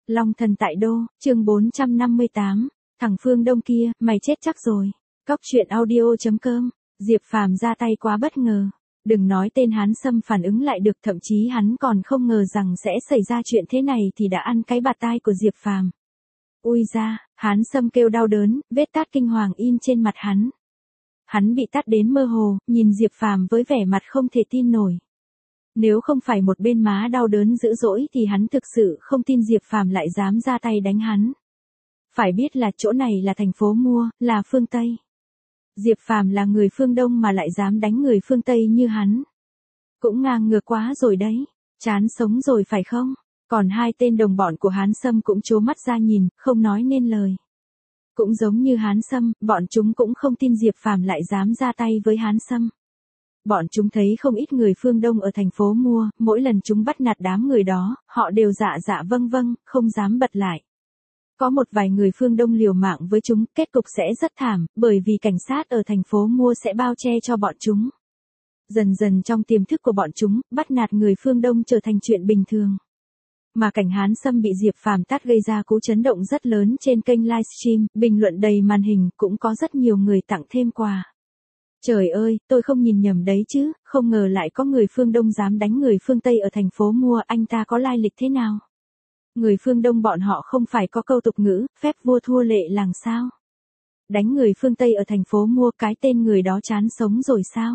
Long thần tại đô, chương 458, thằng Phương Đông kia, mày chết chắc rồi. Cóc truyện audio.com, Diệp Phàm ra tay quá bất ngờ. Đừng nói tên Hán Sâm phản ứng lại được, thậm chí hắn còn không ngờ rằng sẽ xảy ra chuyện thế này thì đã ăn cái bạt tai của Diệp Phàm. Ui da, Hán Sâm kêu đau đớn, vết tát kinh hoàng in trên mặt hắn. Hắn bị tát đến mơ hồ, nhìn Diệp Phàm với vẻ mặt không thể tin nổi. Nếu không phải một bên má đau đớn dữ dỗi thì hắn thực sự không tin Diệp Phàm lại dám ra tay đánh hắn. Phải biết là chỗ này là thành phố Mua, là phương Tây. Diệp Phàm là người phương Đông mà lại dám đánh người phương Tây như hắn. Cũng ngang ngược quá rồi đấy, chán sống rồi phải không? Còn hai tên đồng bọn của Hán Sâm cũng trố mắt ra nhìn, không nói nên lời. Cũng giống như Hán Sâm, bọn chúng cũng không tin Diệp Phàm lại dám ra tay với Hán Sâm. Bọn chúng thấy không ít người phương Đông ở thành phố Mua, mỗi lần chúng bắt nạt đám người đó, họ đều dạ vâng, không dám bật lại. Có một vài người phương Đông liều mạng với chúng, kết cục sẽ rất thảm, bởi vì cảnh sát ở thành phố Mua sẽ bao che cho bọn chúng. Dần dần trong tiềm thức của bọn chúng, bắt nạt người phương Đông trở thành chuyện bình thường. Mà cảnh Hán Sâm bị Diệp Phàm tát gây ra cú chấn động rất lớn trên kênh livestream, bình luận đầy màn hình, cũng có rất nhiều người tặng thêm quà. Trời ơi, tôi không nhìn nhầm đấy chứ, không ngờ lại có người phương Đông dám đánh người phương Tây ở thành phố Mua, anh ta có lai lịch thế nào? Người phương Đông bọn họ không phải có câu tục ngữ, phép vua thua lệ làng sao? Đánh người phương Tây ở thành phố Mua, cái tên người đó chán sống rồi sao?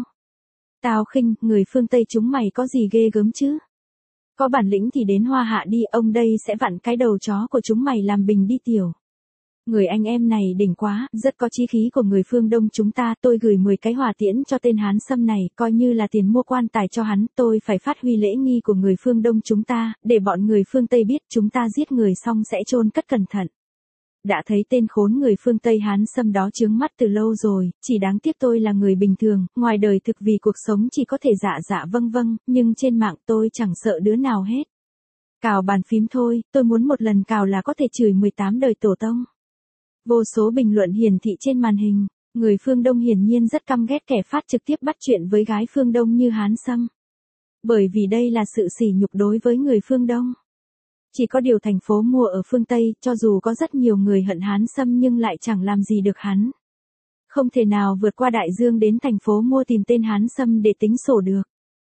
Tao khinh, người phương Tây chúng mày có gì ghê gớm chứ? Có bản lĩnh thì đến Hoa Hạ đi, ông đây sẽ vặn cái đầu chó của chúng mày làm bình đi tiểu. Người anh em này đỉnh quá, rất có chí khí của người phương Đông chúng ta, tôi gửi 10 cái hỏa tiễn cho tên Hán Sâm này, coi như là tiền mua quan tài cho hắn, tôi phải phát huy lễ nghi của người phương Đông chúng ta, để bọn người phương Tây biết chúng ta giết người xong sẽ chôn cất cẩn thận. Đã thấy tên khốn người phương Tây Hán Sâm đó chướng mắt từ lâu rồi, chỉ đáng tiếc tôi là người bình thường, ngoài đời thực vì cuộc sống chỉ có thể dạ vâng, nhưng trên mạng tôi chẳng sợ đứa nào hết. Cào bàn phím thôi, tôi muốn một lần cào là có thể chửi 18 đời tổ tông. Vô số bình luận hiển thị trên màn hình, người phương Đông hiển nhiên rất căm ghét kẻ phát trực tiếp bắt chuyện với gái phương Đông như Hán Sâm. Bởi vì đây là sự sỉ nhục đối với người phương Đông. Chỉ có điều thành phố Mua ở phương Tây, cho dù có rất nhiều người hận Hán Sâm nhưng lại chẳng làm gì được hắn. Không thể nào vượt qua đại dương đến thành phố Mua tìm tên Hán Sâm để tính sổ được.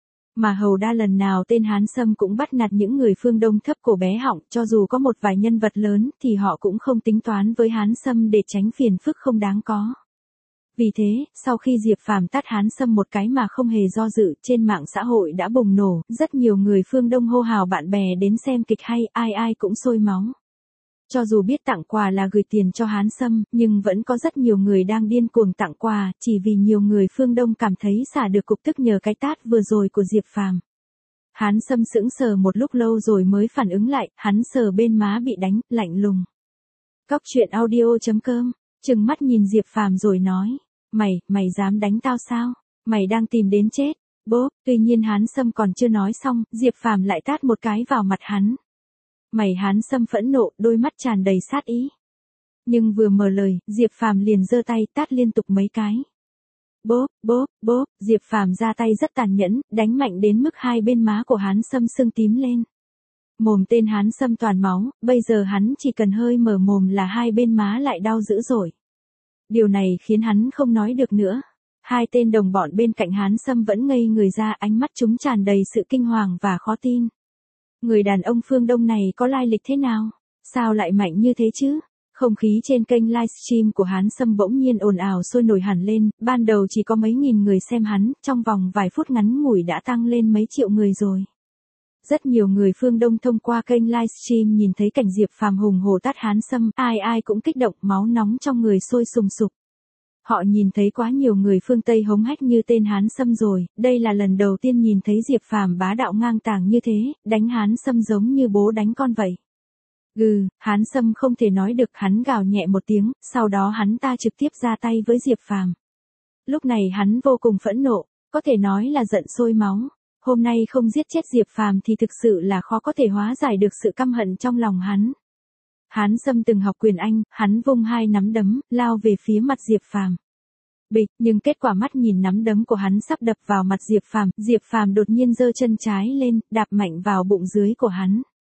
Mà hầu đa lần nào tên Hán Sâm cũng bắt nạt những người phương Đông thấp cổ bé họng, cho dù có một vài nhân vật lớn thì họ cũng không tính toán với Hán Sâm để tránh phiền phức không đáng có. Vì thế, sau khi Diệp Phàm tát Hán Sâm một cái mà không hề do dự, trên mạng xã hội đã bùng nổ, rất nhiều người phương Đông hô hào bạn bè đến xem kịch hay, ai cũng sôi máu. Cho dù biết tặng quà là gửi tiền cho Hán Sâm, nhưng vẫn có rất nhiều người đang điên cuồng tặng quà, chỉ vì nhiều người phương Đông cảm thấy xả được cục tức nhờ cái tát vừa rồi của Diệp Phàm. Hán Sâm sững sờ một lúc lâu rồi mới phản ứng lại, hắn sờ bên má bị đánh, lạnh lùng. Cóc truyện audio.com, trừng mắt nhìn Diệp Phàm rồi nói, mày dám đánh tao sao? Mày đang tìm đến chết. Bốp, tuy nhiên Hán Sâm còn chưa nói xong, Diệp Phàm lại tát một cái vào mặt hắn. Mày Hán Sâm phẫn nộ, đôi mắt tràn đầy sát ý. Nhưng vừa mở lời, Diệp Phàm liền giơ tay tát liên tục mấy cái. Bốp, Diệp Phàm ra tay rất tàn nhẫn, đánh mạnh đến mức hai bên má của Hán Sâm sưng tím lên. Mồm tên Hán Sâm toàn máu, bây giờ hắn chỉ cần hơi mở mồm là hai bên má lại đau dữ dội. Điều này khiến hắn không nói được nữa. Hai tên đồng bọn bên cạnh Hán Sâm vẫn ngây người ra, ánh mắt chúng tràn đầy sự kinh hoàng và khó tin. Người đàn ông phương Đông này có lai lịch thế nào? Sao lại mạnh như thế chứ? Không khí trên kênh livestream của Hán Sâm bỗng nhiên ồn ào sôi nổi hẳn lên, ban đầu chỉ có mấy nghìn người xem hắn, trong vòng vài phút ngắn ngủi đã tăng lên mấy triệu người rồi. Rất nhiều người phương Đông thông qua kênh livestream nhìn thấy cảnh Diệp Phàm hùng hổ tát Hán Sâm, ai cũng kích động, máu nóng trong người sôi sùng sục. Họ nhìn thấy quá nhiều người phương Tây hống hách như tên Hán Sâm rồi, đây là lần đầu tiên nhìn thấy Diệp Phàm bá đạo ngang tàng như thế, đánh Hán Sâm giống như bố đánh con vậy. Hán Sâm không thể nói được, hắn gào nhẹ một tiếng, sau đó hắn ta trực tiếp ra tay với Diệp Phàm. Lúc này hắn vô cùng phẫn nộ, có thể nói là giận sôi máu. Hôm nay không giết chết Diệp Phàm thì thực sự là khó có thể hóa giải được sự căm hận trong lòng hắn. Hán Sâm từng học quyền Anh, hắn vung hai nắm đấm, lao về phía mặt Diệp Phàm. Bịch, nhưng kết quả mắt nhìn nắm đấm của hắn sắp đập vào mặt Diệp Phàm đột nhiên giơ chân trái lên, đạp mạnh vào bụng dưới của hắn.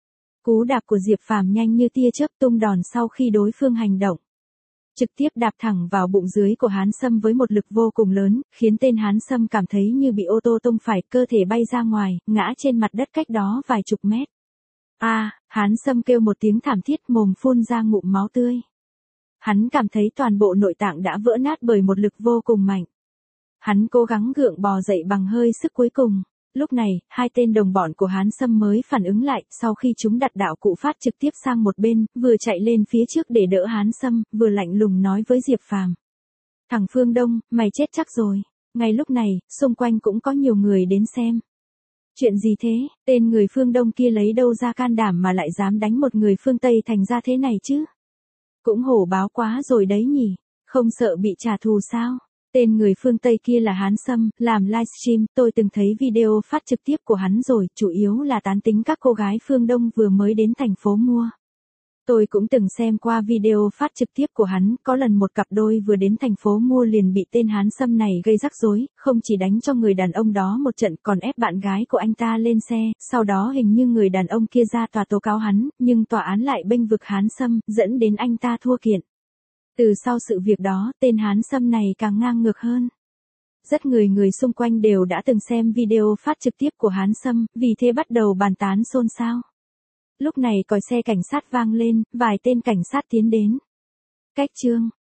Cú đạp của Diệp Phàm nhanh như tia chớp tung đòn sau khi đối phương hành động. Trực tiếp đạp thẳng vào bụng dưới của Hán Sâm với một lực vô cùng lớn, khiến tên Hán Sâm cảm thấy như bị ô tô tung phải, cơ thể bay ra ngoài, ngã trên mặt đất cách đó vài chục mét. Hán Sâm kêu một tiếng thảm thiết, mồm phun ra ngụm máu tươi. Hắn cảm thấy toàn bộ nội tạng đã vỡ nát bởi một lực vô cùng mạnh. Hắn cố gắng gượng bò dậy bằng hơi sức cuối cùng. Lúc này, hai tên đồng bọn của Hán Sâm mới phản ứng lại, sau khi chúng đặt đạo cụ phát trực tiếp sang một bên, vừa chạy lên phía trước để đỡ Hán Sâm, vừa lạnh lùng nói với Diệp Phàm. Thằng Phương Đông, mày chết chắc rồi. Ngay lúc này, xung quanh cũng có nhiều người đến xem. Chuyện gì thế, tên người phương Đông kia lấy đâu ra can đảm mà lại dám đánh một người phương Tây thành ra thế này chứ? Cũng hổ báo quá rồi đấy nhỉ, không sợ bị trả thù sao? Tên người phương Tây kia là Hán Sâm, làm livestream, tôi từng thấy video phát trực tiếp của hắn rồi, chủ yếu là tán tính các cô gái phương Đông vừa mới đến thành phố mua. Tôi cũng từng xem qua video phát trực tiếp của hắn, có lần một cặp đôi vừa đến thành phố mua liền bị tên Hán Sâm này gây rắc rối, không chỉ đánh cho người đàn ông đó một trận còn ép bạn gái của anh ta lên xe, sau đó hình như người đàn ông kia ra tòa tố cáo hắn, nhưng tòa án lại bênh vực Hán Sâm, dẫn đến anh ta thua kiện. Từ sau sự việc đó, tên Hán Sâm này càng ngang ngược hơn. Rất người xung quanh đều đã từng xem video phát trực tiếp của Hán Sâm, vì thế bắt đầu bàn tán xôn xao. Lúc này còi xe cảnh sát vang lên, vài tên cảnh sát tiến đến. Cách chương